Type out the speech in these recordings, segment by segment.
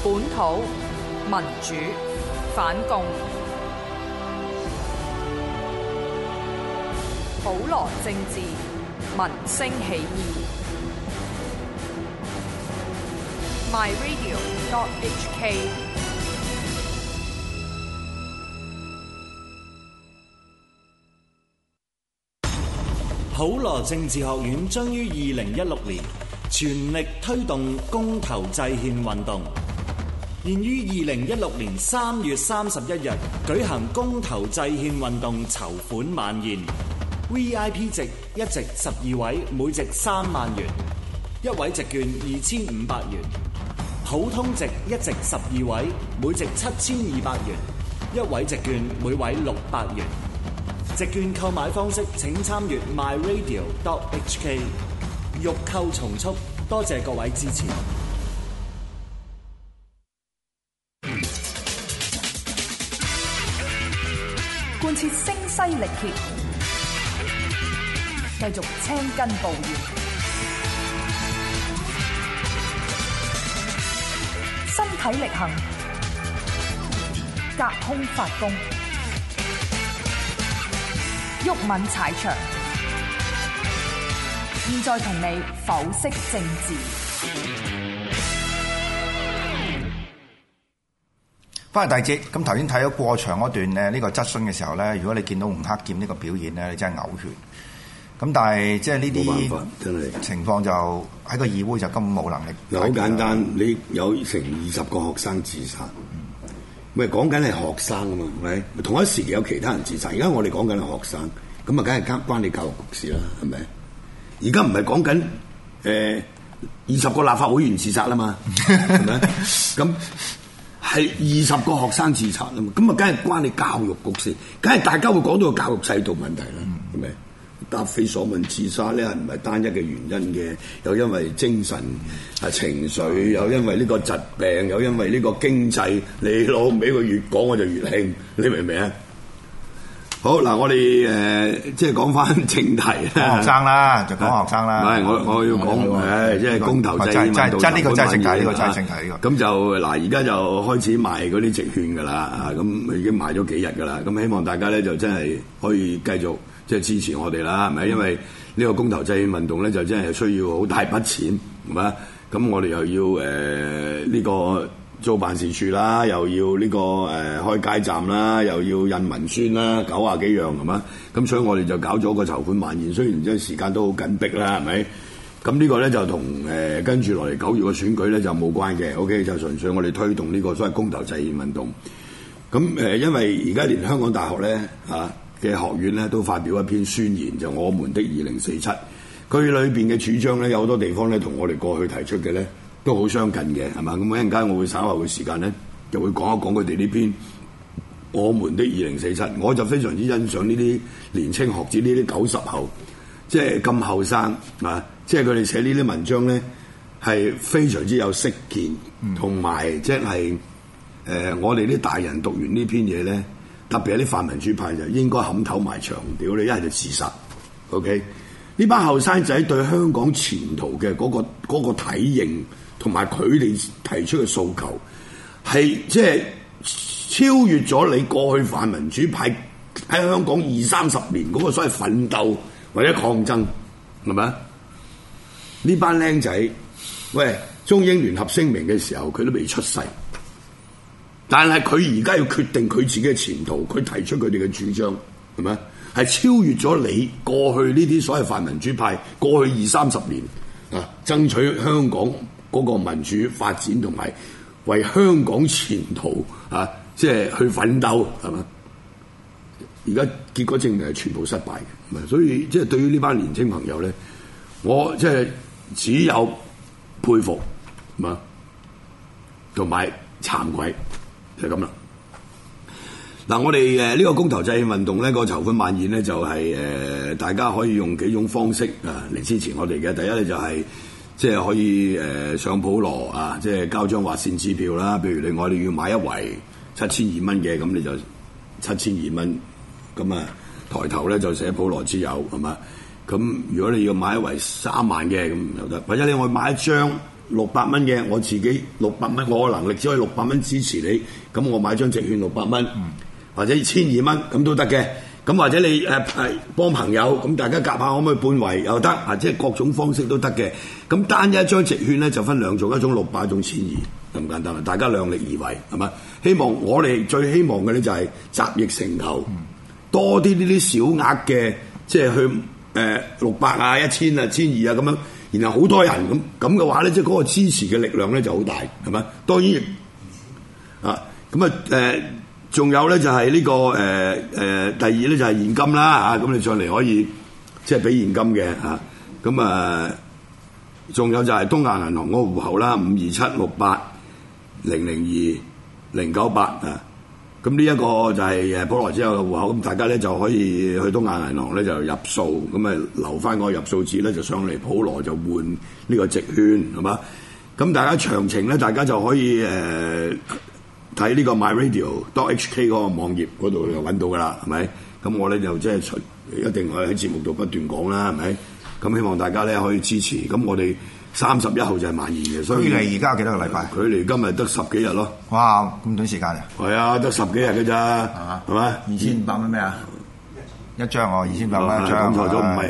本土民主反共，普羅政治民聲起義。myradio.hk。 普羅政治學院將於2016年全力推動公投制憲運動，現於2016年3月31日舉行公投制憲運動籌款晚宴。VIP 席一席12位，每席3萬元；一位席券2500元。普通席一席12位，每席7200元；一位席券每位600元。席券購買方式請參閱 myradio.hk。欲購從速，多謝各位支持。 貫徹聲嘶力竭，繼續青筋暴現，身體力行，隔空發功，毓民踩場。現在同你剖析政治。 翻嚟第二節，咁頭先睇咗過場嗰段呢個質詢嘅時候咧，如果你見到吳克儉呢個表現咧，你真係嘔血。咁但係即係呢啲情況就喺個議會就根本冇能力。 又好簡單，你有成20個學生自殺，咪講緊係學生啊嘛，係咪？同一時期有其他人自殺，而家我哋講緊係學生，咁啊，梗係關你教育局事啦，係咪？而家唔係講緊20個立法會議員自殺啦嘛，係咪？咁係20個學生自殺啦嘛，咁啊，梗係關你教育局事，梗係大家會講到個教育制度問題啦，係咪？答非所問自殺咧，係唔係單一嘅原因嘅？有因為精神情緒，有因為呢個疾病，有因為呢個經濟。你攞尾佢越講我就越興，你明唔明啊？好嗱，我哋即係講翻正題啦。 學生啦，就講學生啦。 唔係，我要講即係公投制憲運動。 真呢個真係正題，呢個真係正題呢個。 咁就嗱，而家就開始賣嗰啲席券㗎啦，咁已經賣咗幾日㗎啦。咁希望大家咧就真係可以繼續即係支持我哋啦，係咪？因為呢個公投制憲運動咧就真係需要好大筆錢，係咪？咁我哋又要呢個租辦事處啦，又要呢個開街站啦，又要印文宣啦，90幾樣係嘛？咁所以我哋就搞咗個籌款晚宴，雖然即係時間都好緊迫啦，係咪？咁呢個咧就同跟住落嚟9月嘅選舉咧就冇關嘅 ，OK 就純粹我哋推動呢個所謂公投制憲運動。咁因為而家連香港大學咧嘅學院咧都發表一篇宣言，就我們的2047，佢裏邊嘅主張咧有好多地方咧同我哋過去提出嘅咧都好相近嘅，係嘛？咁一陣間我會稍後嘅時間咧就會講一講佢哋呢篇我們的2047，我就非常之欣賞呢啲年青學子，呢啲90後，即係咁後生即係佢哋寫呢啲文章咧係非常之有識見，同埋即係我哋啲大人讀完呢篇嘢咧。特別係啲泛民主派就應該冚頭埋牆屌你，一係就自殺。OK， 呢班後生仔對香港前途嘅嗰個體認同埋佢哋提出嘅訴求，係即係超越咗你過去泛民主派喺香港20-30年嗰個所謂奮鬥或者抗爭，係咪啊？呢班僆仔，喂，中英聯合聲明嘅時候，佢都未出世。但係佢而家要決定佢自己嘅前途，佢提出佢哋嘅主張，係咪？係超越咗你過去呢啲所謂泛民主派過去20-30年爭取香港嗰個民主發展同埋為香港前途即係去奮鬥，係咪？而家結果證明係全部失敗嘅，所以即係對於呢班年青朋友咧，我即係只有佩服，同埋慚愧。就係咁啦。嗱，我哋呢個公投制憲運動呢個籌款晚宴呢，就係大家可以用幾種方式嚟支持我哋嘅。第一咧就係即係可以上普羅即係交張劃線支票啦。譬如我哋要買一圍7200蚊嘅，咁你就7200蚊。咁抬頭咧就寫普羅之友，係嘛？咁如果你要買一圍3萬嘅咁又得，或者你我買一張 600蚊嘅，我自己600蚊，我嘅能力只可以600蚊支持你，咁我買張直券600蚊，或者1200蚊咁都得嘅。咁或者你幫朋友，咁大家夾下可唔可以半圍又得，即係各種方式都得嘅。咁單一張直券咧就分兩種，一種600，一種1200，咁簡單啦。大家量力而為，係嘛？希望我哋最希望嘅咧就係集腋成裘，多啲呢啲小額嘅，即係去600啊、1000啊、1200啊咁樣，然後好多人咁嘅話咧，即係嗰個支持嘅力量咧就好大，係咪？當然仲有咧就係呢個第二咧就係現金啦嚇，咁你上嚟可以即係俾現金嘅嚇，咁仲有就係東亞銀行嗰個戶口啦，52768002028啊，咁呢一個就係普羅之後嘅戶口，咁大家咧就可以去東亞銀行咧就入數，咁留翻個入數紙咧就上嚟普羅就換呢個直券係嘛，咁大家詳情咧大家就可以睇呢個 myradio.hk 嗰個網頁嗰度就揾到㗎啦，係咪？咁我咧就即係一定可以喺節目度不斷講啦，係咪？咁希望大家咧可以支持。咁我哋31號就係萬二嘅，所以距離而家幾多個禮拜？ 距離今日得10幾日咯。 哇！咁短時間啊？ 係啊，得10幾日嘅咋，係咪 ？2500蚊咩啊？一張2500蚊一張， 講錯咗，唔係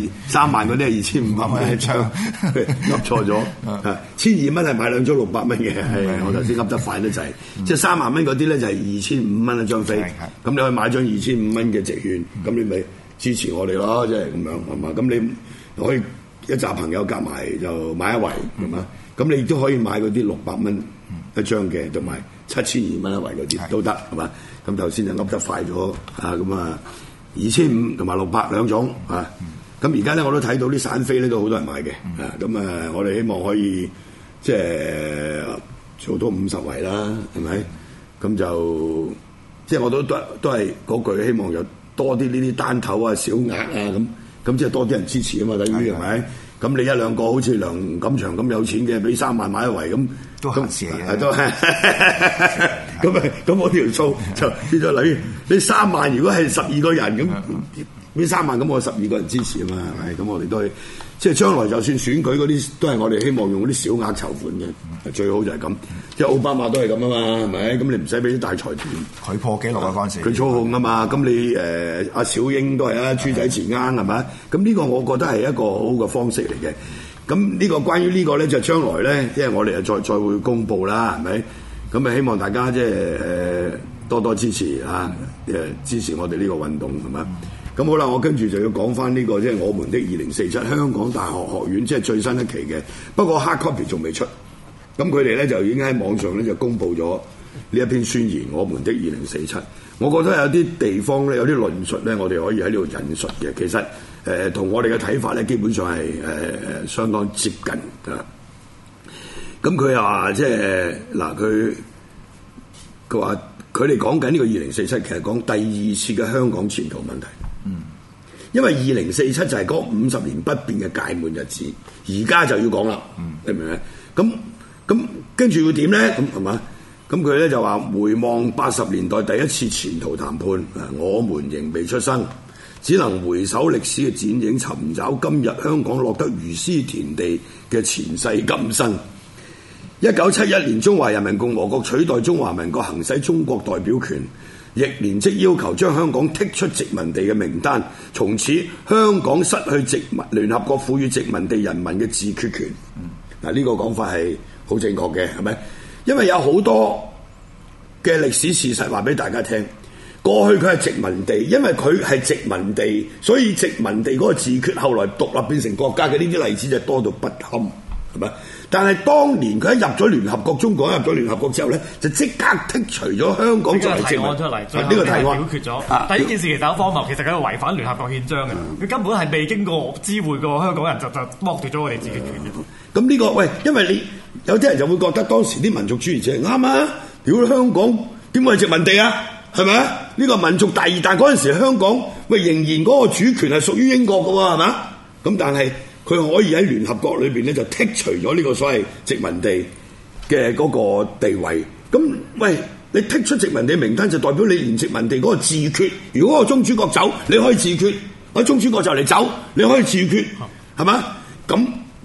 3萬嗰啲係2500蚊一張，噏錯咗。1200蚊係買2張600蚊嘅，我頭先噏得快得滯。即係3萬蚊嗰啲咧就係2500蚊一張飛，咁你可以買張2500蚊嘅直券，咁你咪支持我哋咯，即係咁樣係嘛？咁你可以一紮朋友夾埋就買一圍係嘛？咁你亦都可以買嗰啲600蚊一張嘅，同埋7200蚊一圍嗰啲都得係嘛？咁頭先就噏得快咗咁啊！2500同埋600兩種啊，咁而家咧我都睇到啲散飛咧都好多人買嘅，咁我哋希望可以即係做到50圍啦，係咪？咁就即係我都係嗰句，希望有多啲呢啲單頭啊、小額啊咁即係多啲人支持啊嘛，等於係咪？咁你一兩個好似梁錦祥咁有錢嘅，俾3萬買一圍咁， 都閒事嚟嘅。 都係咁我條數就變咗例如你3萬，如果係12個人咁，呢3萬咁我12個人支持啊嘛，係咪？咁我哋都係即係將來就算選舉嗰啲，都係我哋希望用嗰啲小額籌款嘅，最好就係咁。即係奧巴馬都係咁啊嘛，係咪？咁你唔使俾啲大財團， 佢破紀錄啊嗰陣時， 佢操控啊嘛。咁你阿小英都係豬仔錢罌係咪？咁呢個我覺得係一個好好嘅方式嚟嘅。咁呢個關於呢個咧，就將來咧，即係我哋再會公佈啦，係咪？咁希望大家即係多多支持啊！支持我哋呢個運動係咪？咁好啦，我跟住就要講翻呢個即係我們的2047香港大學學院，即係最新一期嘅。不過 hard copy 仲未出，咁佢哋咧就已經喺網上咧就公佈咗呢一篇宣言，我們的2047。我覺得有啲地方咧，有啲論述咧，我哋可以喺呢度引述嘅。其實同我哋嘅睇法咧，基本上係相當接近啊。咁佢又話即係嗱，佢話佢哋講緊呢個2047，其實講第二次嘅香港前途問題。因為2047就係嗰50年不變嘅屆滿日子，而家就要講啦。你明唔明？咁跟住要點咧？咁係嘛？咁佢咧就話回望80年代第一次前途談判，我們仍未出生，只能回首歷史嘅剪影，尋找今日香港落得如斯田地嘅前世今生。1971年中華人民共和國取代中華民國行使中國代表權，亦連即要求將香港剔出殖民地嘅名單，從此香港失去聯合國賦予殖民地人民嘅自決權。嗱，呢個講法係好正確嘅，係咪？因為有好多嘅歷史事實話俾大家聽，過去佢係殖民地，因為佢係殖民地，所以殖民地嗰個自決後來獨立變成國家嘅呢啲例子就多到不堪，係咪？但係當年佢一入咗聯合國，中國一入咗聯合國之後咧，就即刻剔除咗香港作為殖民地。呢個提案出嚟，呢個提案表決咗。 但係呢件事其實好荒謬，其實佢係違反聯合國憲章嘅，佢根本係未經過知會過香港人就剝奪咗我哋自己權嘅。 咁呢個喂，因為你有啲人就會覺得當時啲民族主義者啱啊！屌香港點會係殖民地啊？係咪啊？呢個民族大義，但嗰陣時香港喂仍然嗰個主權係屬於英國嘅喎，係嘛？咁但係佢可以喺聯合國裏邊咧就剔除咗呢個所謂殖民地嘅嗰個地位。咁喂，你剔出殖民地名單就代表你連殖民地嗰個自決。如果個宗主國走，你可以自決；我宗主國就嚟走，你可以自決，係嘛？咁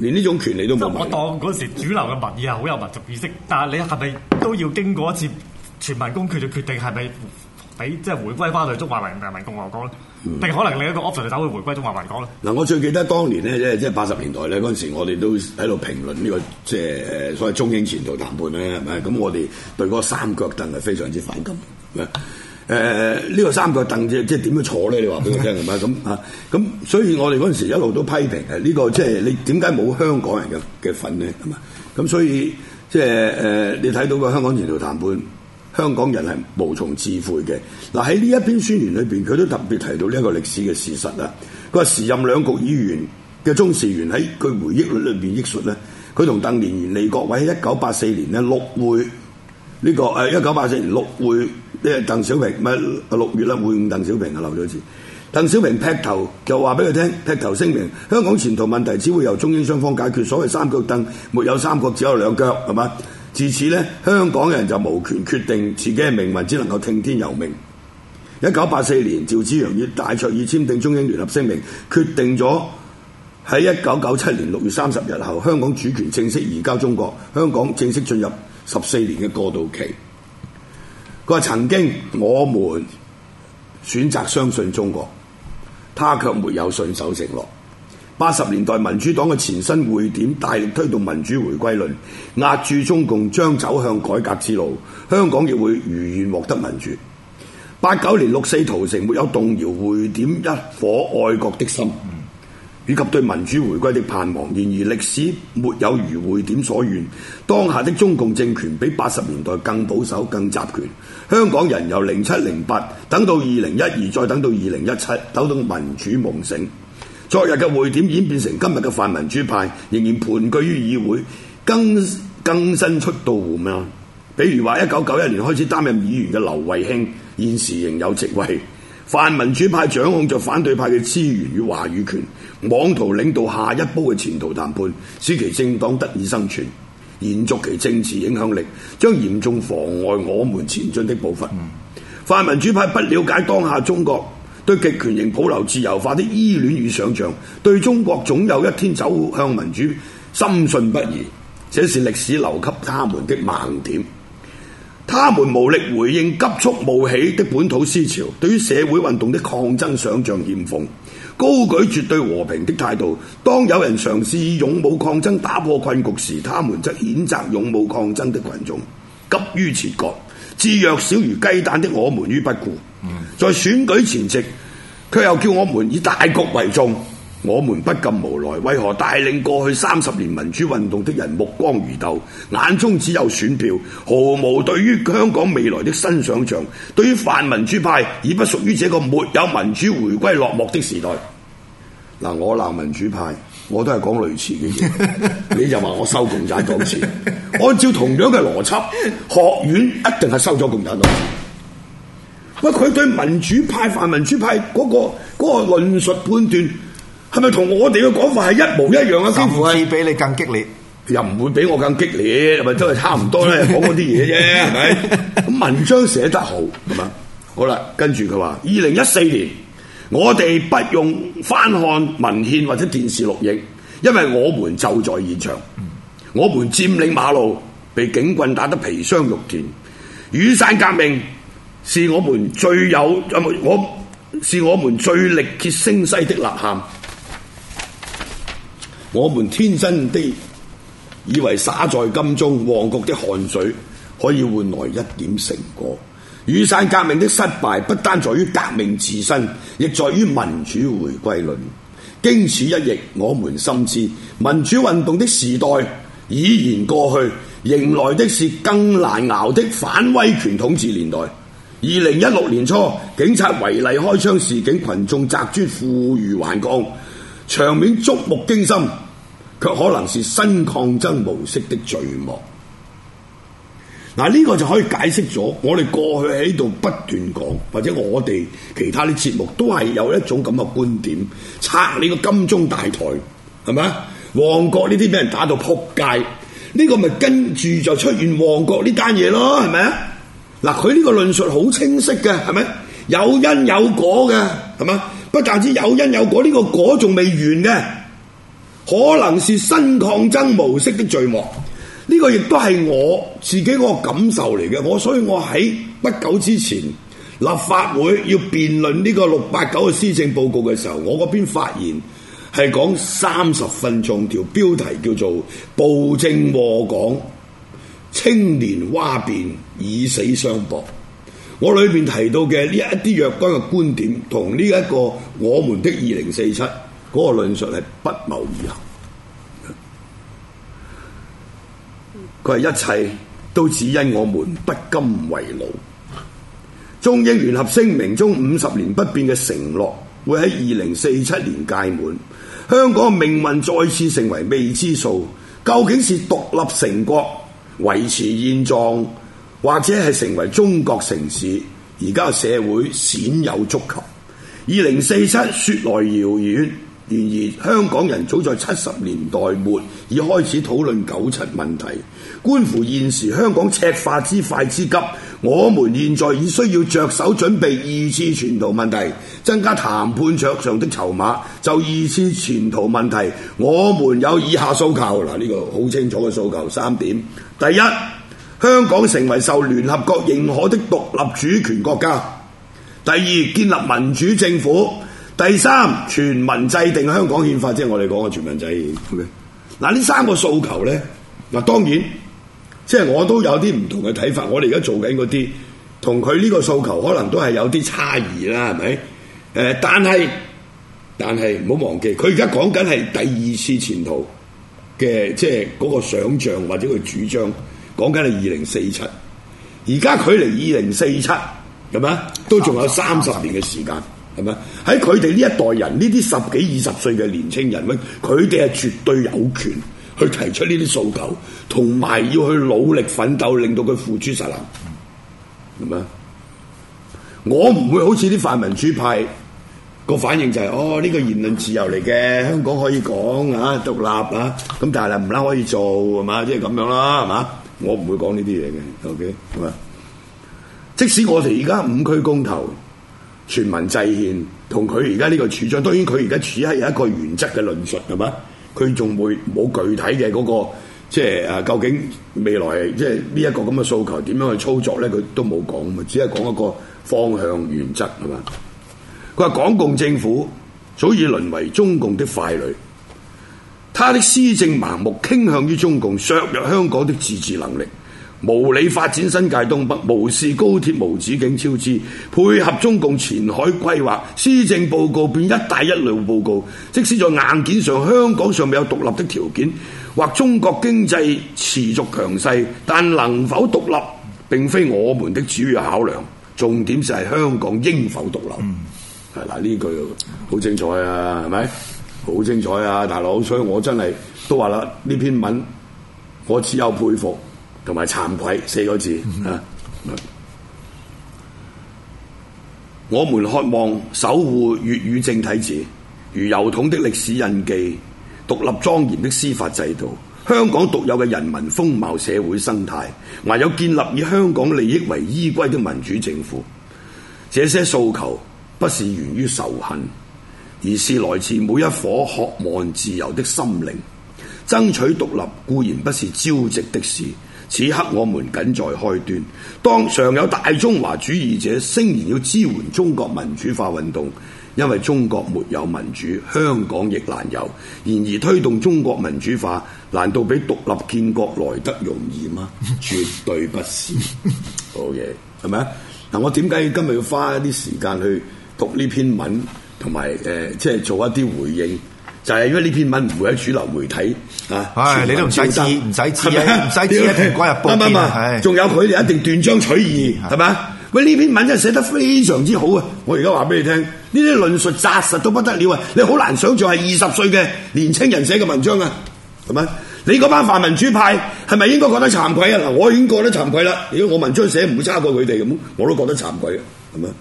連呢種權利都冇。 我當嗰時主流嘅民意係好有民族意識，但係你係咪都要經過一次全民公決嘅決定係咪俾即係回歸翻去中華人民共和國咧？定可能另一個 option 就走去回歸中華民國咧？ 嗱，我最記得當年咧，即係80年代咧嗰陣時，我哋都喺度評論呢個即係所謂中英前途談判咧，係咪？咁我哋對嗰個三腳凳係非常之反感。呢個三腳凳即係點樣坐咧？你話俾我聽係咪？咁所以我哋嗰陣時一路都批評呢個即係你點解冇香港人嘅份咧？係嘛？咁所以即係你睇到個香港前途談判。香港人係無從置喙嘅。嗱，喺呢一篇宣言裏邊，佢都特別提到呢一個歷史嘅事實啦。佢話時任兩局議員嘅鍾士元喺佢回憶錄裏邊憶述咧，佢同鄧蓮元、利國偉喺1984年咧陸會呢個1984年陸會鄧小平咪6月啦會晤鄧小平啊，漏咗一次。鄧小平劈頭就話俾佢聽，劈頭聲明香港前途問題只會由中英雙方解決，所謂三腳凳沒有三腳，只有兩腳，係嘛？自此咧，香港人就無權決定自己嘅命運，只能夠聽天由命。1984年，趙紫陽與戴卓爾簽訂中英聯合聲明，決定咗喺1997年6月30日後，香港主權正式移交中國，香港正式進入14年嘅過渡期。佢話曾經我們選擇相信中國，他卻沒有信守承諾。80年代民主黨嘅前身匯點大力推動民主回歸論，壓住中共將走向改革之路，香港亦會如願獲得民主。89年6·4屠城沒有動搖匯點一顆愛國的心，以及對民主回歸的盼望。然而歷史沒有如匯點所願，當下的中共政權比80年代更保守、更集權。香港人由07、08等到2012，再等到2017，等到民主夢醒。昨日嘅匯點演變成今日嘅泛民主派，仍然盤踞於議會，更新出道戶嘛。比如話1991年開始擔任議員嘅劉慧卿，現時仍有職位。泛民主派掌控着反對派嘅資源與話語權，妄圖領導下一波嘅前途談判，使其政黨得以生存，延續其政治影響力，將嚴重妨礙我們前進的步伐。泛民主派不了解當下中國對極權型保留自由化的依戀與想像，對中國總有一天走向民主深信不疑，這是歷史留給他們的盲點。他們無力回應急速冒起的本土思潮，對於社會運動的抗爭想像欠奉，高舉絕對和平的態度。當有人嘗試以勇武抗爭打破困局時，他們則譴責勇武抗爭的群眾，急於切割，置弱小如雞蛋的我們於不顧。在選舉前夕，卻又叫我們以大局為重，我們不禁無奈，為何帶領過去30年民主運動的人目光如豆，眼中只有選票，毫無對於香港未來的新想像？對於泛民主派已不屬於這個沒有民主回歸落幕的時代。嗱，我鬧民主派，我都係講類似嘅嘢，你就話我收共產黨錢。按照同樣嘅邏輯，學院一定係收咗共產黨錢。喂，佢對民主派、泛民主派嗰個論述判斷，係咪同我哋嘅講法係一模一樣啊？幾乎係比你更激烈， 又唔會比我更激烈，咪都係差唔多咧，講嗰啲嘢啫，係咪？咁文章寫得好，係嘛？好啦，跟住佢話2014年，我哋不用翻看文獻或者電視錄影，因為我們就在現場，我們佔領馬路，被警棍打得皮傷肉田。雨傘革命是我們最力竭聲嘶的吶喊。我們天真的以為灑在金鐘旺角的汗水可以換來一點成果。雨傘革命的失敗不單在於革命自身，亦在於民主回歸論。經此一役，我們深知民主運動的時代已然過去，迎來的是更難熬的反威權統治年代。2016年初，警察違例開槍示警，群眾擲磚負隅頑抗，場面觸目驚心，卻可能是新抗爭模式的序幕。嗱，呢個就可以解釋咗我哋過去喺度不斷講，或者我哋其他啲節目都係有一種咁嘅觀點，拆你個金鐘大台，係咪啊？旺角呢啲俾人打到撲街，呢個咪跟住就出現旺角呢單嘢咯，係咪啊？嗱，佢呢個論述好清晰嘅，係咪？有因有果嘅，係嘛？不但止有因有果，呢個果仲未完嘅。 可能是新抗爭模式的序幕。呢個亦都係我自己嗰個感受嚟嘅。所以我喺不久之前立法會要辯論呢個689嘅施政報告嘅時候，我嗰邊發言係講30分鐘，條標題叫做暴政禍港，青年嘩變，以死相搏。我裏邊提到嘅呢一啲若干嘅觀點，同呢一個我們的2047嗰個論述係不謀而合。佢係一切都只因我們不甘為奴。中英聯合聲明中50年不變嘅承諾，會喺2047年屆滿。香港嘅命運再次成為未知數，究竟是獨立成國、維持現狀，或者係成為中國城市？而家嘅社會鮮有觸及。2047說來遙遠，然而香港人早在70年代末已開始討論97問題，觀乎現時香港赤化之快之急，我們現在已需要着手準備2次全圖問題，增加談判桌上的籌碼。就2次全圖問題，我們有以下訴求。嗱，呢個好清楚嘅訴求3點。第一，香港成為受聯合國認可的獨立主權國家。第二，建立民主政府。第三，全民制定香港憲法，即係我哋講嘅全民制憲。嗱，呢3個訴求呢，嗱當然，即係我都有啲唔同嘅睇法。我哋而家做緊嗰啲，同佢呢個訴求可能都係有啲差異啦，係咪？但係唔好忘記，佢而家講緊係第2次前途嘅，即係嗰個想像或者佢主張，講緊係2047。而家距離2047係咪都仲有30年嘅時間。係咪？喺佢哋呢一代人，呢啲10幾20歲嘅年青人，佢哋係絕對有權去提出呢啲訴求，同埋要去努力奮鬥，令到佢付諸實行。係咪？我唔會好似啲泛民主派個反應就係、呢個言論自由嚟嘅，香港可以講啊獨立啊，咁但係唔啦可以做係嘛？即係咁樣啦係嘛？我唔會講呢啲嘢嘅。OK 係嘛？即使我哋而家5區公投。全民制憲同佢而家呢個主張，當然佢而家只係有一個原則嘅論述係嘛？佢仲會冇具體嘅嗰個即係究竟未來即係呢一個咁嘅訴求點樣去操作咧？佢都冇講嘛，只係講一個方向原則係嘛？佢話港共政府早已淪為中共的傀儡，他的施政盲目傾向於中共，削弱香港的自治能力。無理發展新界東北，無視高鐵無止境超支，配合中共前海規劃，施政報告變一帶一路報告。即使在硬件上香港尚未有獨立的條件，或中國經濟持續強勢，但能否獨立並非我們的主要考量，重點就係香港應否獨立。係嗱，呢句好精彩啊，係咪？好精彩啊，大佬！所以我真係都話啦，呢篇文我只有佩服同埋慚愧4個字啊！我們渴望守護粵語正體字，如郵筒的歷史印記，獨立莊嚴的司法制度，香港獨有嘅人民風貌社會生態，還有建立以香港利益為依歸的民主政府。這些訴求不是源於仇恨，而是來自每一顆渴望自由的心靈。爭取獨立固然不是朝夕的事，此刻我們僅在開端。當尚有大中華主義者聲言要支援中國民主化運動，因為中國沒有民主，香港亦難有。然而推動中國民主化，難道比獨立建國來得容易嗎？絕對不是。好嘢，係咪啊？嗱，我點解今日要花一啲時間去讀呢篇文，同埋即係做一啲回應？就係因為呢篇文唔會喺主流媒體啊， 你都唔使知，唔使知啊，唔使知啊，蘋果日報啱，仲有佢哋一定斷章取義，係咪啊？喂，呢篇文真係寫得非常之好啊！我而家話俾你聽，呢啲論述紮實到不得了啊！你好難想像係20歲嘅年青人寫嘅文章啊，係咪？你嗰班泛民主派係咪應該覺得慚愧啊？嗱，我已經覺得慚愧啦。如果我文章寫唔會差過佢哋咁，我都覺得慚愧啊，係咪？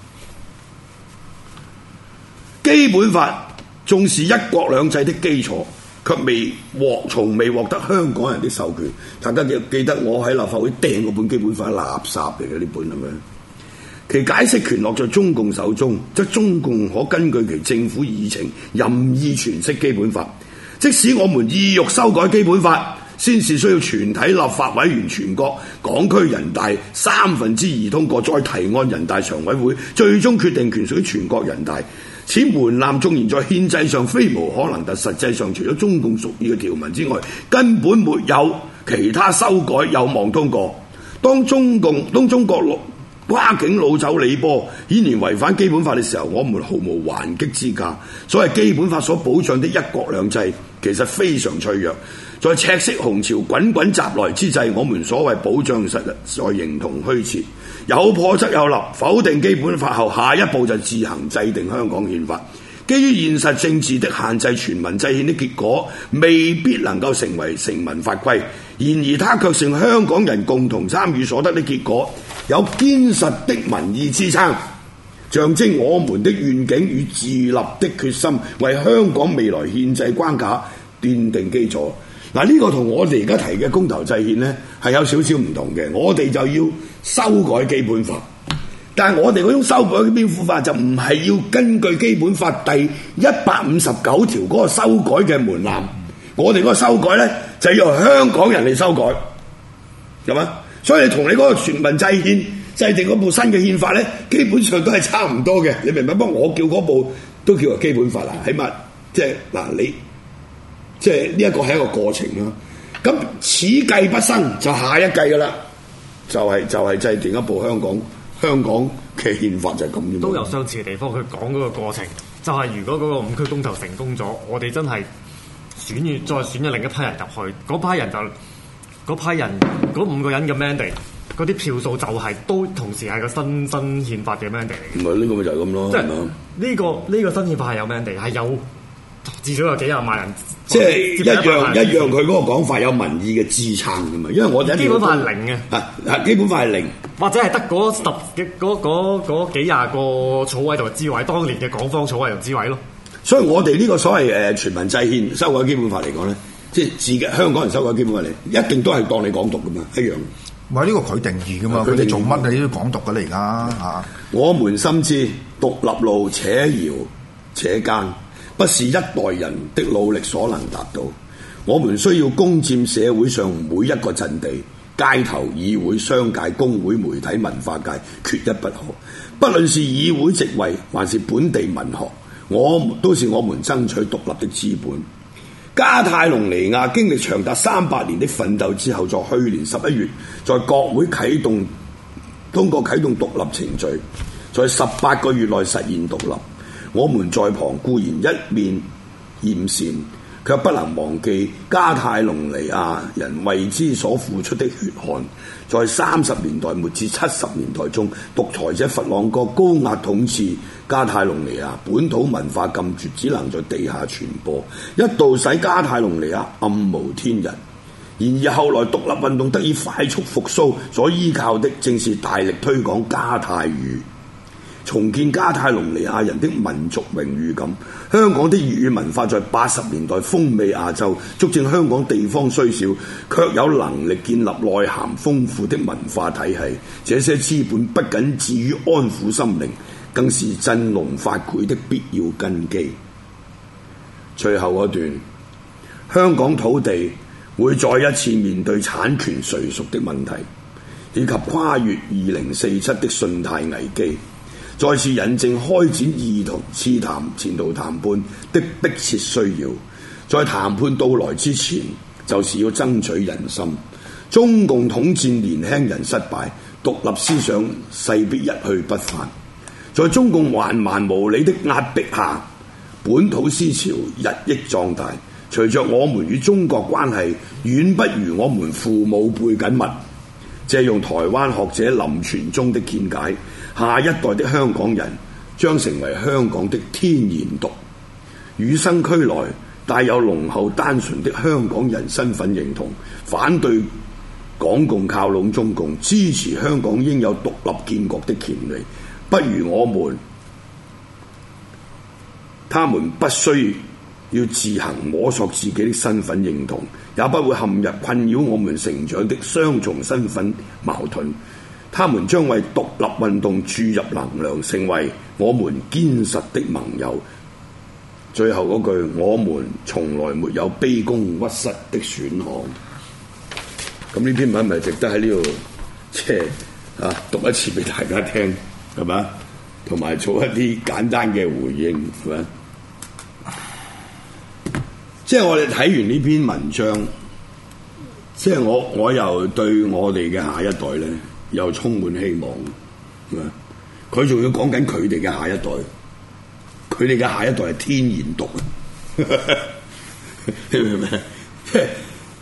基本法重視一國兩制的基礎，卻從未獲得香港人的授權。大家記得我喺立法會掟嗰本基本法垃圾嚟嘅呢本係咪？其解釋權落在中共手中，則中共可根據其政府議程任意詮釋基本法。 即使我們意欲修改基本法，先是需要全體立法委員全國港區人大2/3通過，再提案人大常委會，最終決定權屬於全國人大。此門檻縱然在憲制上非無可能，但實際上除咗中共屬意嘅條文之外，根本沒有其他修改有望通過。當中國跨境擄走李波，顯然違反基本法嘅時候，我們毫無還擊之價。所謂基本法所保障的一國兩制，其實非常脆弱。在赤色紅潮滾滾襲來之際，我們所謂保障實在形同虛設。有破則有立，否定基本法後，下一步就自行制定香港憲法。基於現實政治的限制，全民制憲的結果未必能夠成為成文法規，然而它卻成香港人共同參與所得的結果，有堅實的民意支撐，象徵我們的願景與自立的決心，為香港未來憲制關卡奠定基礎。嗱，呢個同我哋而家提嘅公投制憲呢係有少少唔同嘅，我哋就要修改基本法。但係我哋嗰種修改嘅基本法就唔係要根據基本法第159條嗰個修改嘅門檻，我哋嗰個修改呢，就要由香港人嚟修改，係嘛？所以你同你嗰個全民制憲制定嗰部新嘅憲法呢，基本上都係差唔多嘅，你明白？不過我叫嗰部都叫做基本法啦，起碼即係嗱你。即係呢一個係一個過程啦。咁此計不生，就下一計噶啦，就係制定一部香港嘅憲法，就係咁樣。 都有相似嘅地方，佢講嗰個過程，就係如果嗰個5區公投成功咗，我哋真係再選咗另一批人入去，嗰批人嗰5個人嘅 mandate， 嗰啲票數就係都同時係個新憲法嘅 mandate 嚟嘅。唔係呢個咪就係咁咯，即係呢個新憲法係有 mandate， 係有。至少有幾廿萬人， 即係一樣佢嗰個講法有民意嘅支撐㗎嘛，因為我哋基本法係零嘅，基本法係零， 或者係得嗰幾廿個草委同埋諮委，當年嘅港方草委同諮委咯。 所以我哋呢個所謂全民制憲修改基本法嚟講咧，即係自己香港人修改基本法嚟，一定都係當你港獨㗎嘛，一樣。 唔係呢個佢定義㗎嘛，佢哋做乜你都港獨㗎啦而家嚇。我們深知獨立路且遙且艱，不是一代人的努力所能達到，我們需要攻佔社會上每一個陣地，街頭、議會、商界、工會、媒體、文化界，缺一不可。不論是議會席位，還是本地文學，都是我們爭取獨立的資本。加泰隆尼亞經歷長達300年的奮鬥之後，在去年11月，在國會通過啟動獨立程序，在18個月內實現獨立。我們在旁固然一面艷羨，卻不能忘記加泰隆尼亞人為之所付出的血汗。在30年代末至70年代中，獨裁者佛朗哥高壓統治加泰隆尼亞，本土文化禁絕，只能在地下傳播，一度使加泰隆尼亞暗無天日。然而後來獨立運動得以快速復甦，所依靠的正是大力推廣加泰語，重建加泰隆尼亞人的民族榮譽感。香港的粵語文化在80年代風靡亞洲，足證香港地方雖小，卻有能力建立內涵豐富的文化體系。這些資本不僅至於安撫心靈，更是振聾發聵的必要根基。最後嗰段，香港土地會再一次面對產權誰屬的問題，以及跨越2047的信貸危機，再次引證開展異同刺談前途談判的迫切需要。在談判到來之前，就是要爭取人心。中共統戰年輕人失敗，獨立思想勢必一去不返。在中共橫蠻無理的壓迫下，本土思潮日益壯大。隨着我們與中國關係遠不如我們父母輩緊密，借用台灣學者林泉忠的見解，下一代的香港人將成為香港的天然獨，與生俱來帶有濃厚單純的香港人身份認同，反對港共靠攏中共，支持香港應有獨立建國的權利，不如我們，他們不需要自行摸索自己的身份認同，也不會陷入困擾我們成長的雙重身份矛盾。他們將為獨立運動注入能量，成為我們堅實的盟友。 最後嗰句，我們從來沒有卑躬屈膝的選項。咁呢篇文咪值得喺呢度即係讀一次俾大家聽，係嘛？同埋做一啲簡單嘅回應，係咪？即係我哋睇完呢篇文章，即係我又對我哋嘅下一代咧，又充滿希望，係咪？佢仲要講緊佢哋嘅下一代。佢哋嘅下一代係天然毒啊！你明唔明？即係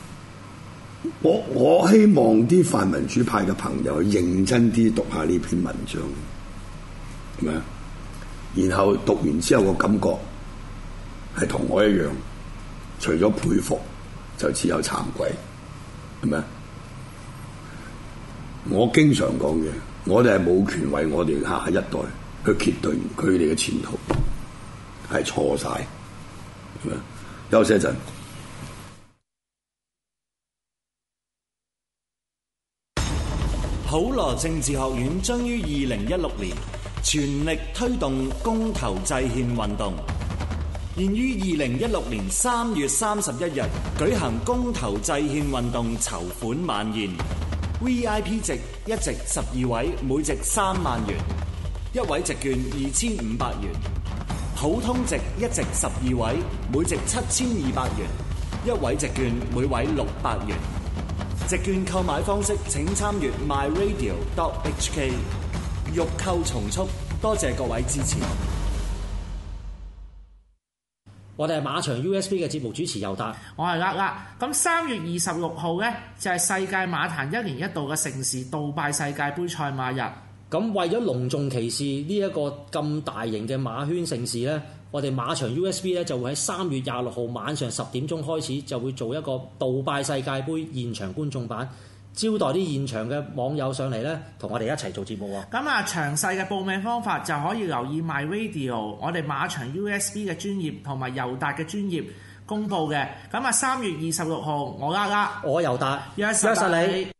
我希望啲泛民主派嘅朋友認真啲讀下呢篇文章，係咪啊？然後讀完之後個感覺係同我一樣，除咗佩服就只有慚愧，係咪啊？我經常講嘅，我哋係冇權為我哋下一代去決定佢哋嘅前途。係錯晒，休息一陣。 普羅政治學院將於2016年全力推動公投制憲運動，現於2016年3月31日舉行公投制憲運動籌款晚宴。VIP 席一席12位，每席3萬元，一位席券2500元。普通席一席12位，每席7200元，一位席券每位600元。席券購買方式請參閱 myradio.hk。欲購從速，多謝各位支持。 我哋係馬場 USB 嘅節目主持尤達， 我係咁3月26號呢，就係世界馬壇1年1度嘅盛事杜拜世界盃賽馬日。 咁為咗隆重其事呢一個咁大型嘅馬圈盛事呢，我哋馬場 USB 咧就會喺3月26號晚上10點鐘開始，就會做一個杜拜世界盃現場觀眾版，招待啲現場嘅網友上嚟呢，同我哋一齊做節目喎。 咁詳細嘅報名方法就可以留意 MyRadio 我哋馬場 USB 嘅專頁同埋尤達嘅專頁公佈嘅。3月26號我尤達約實你。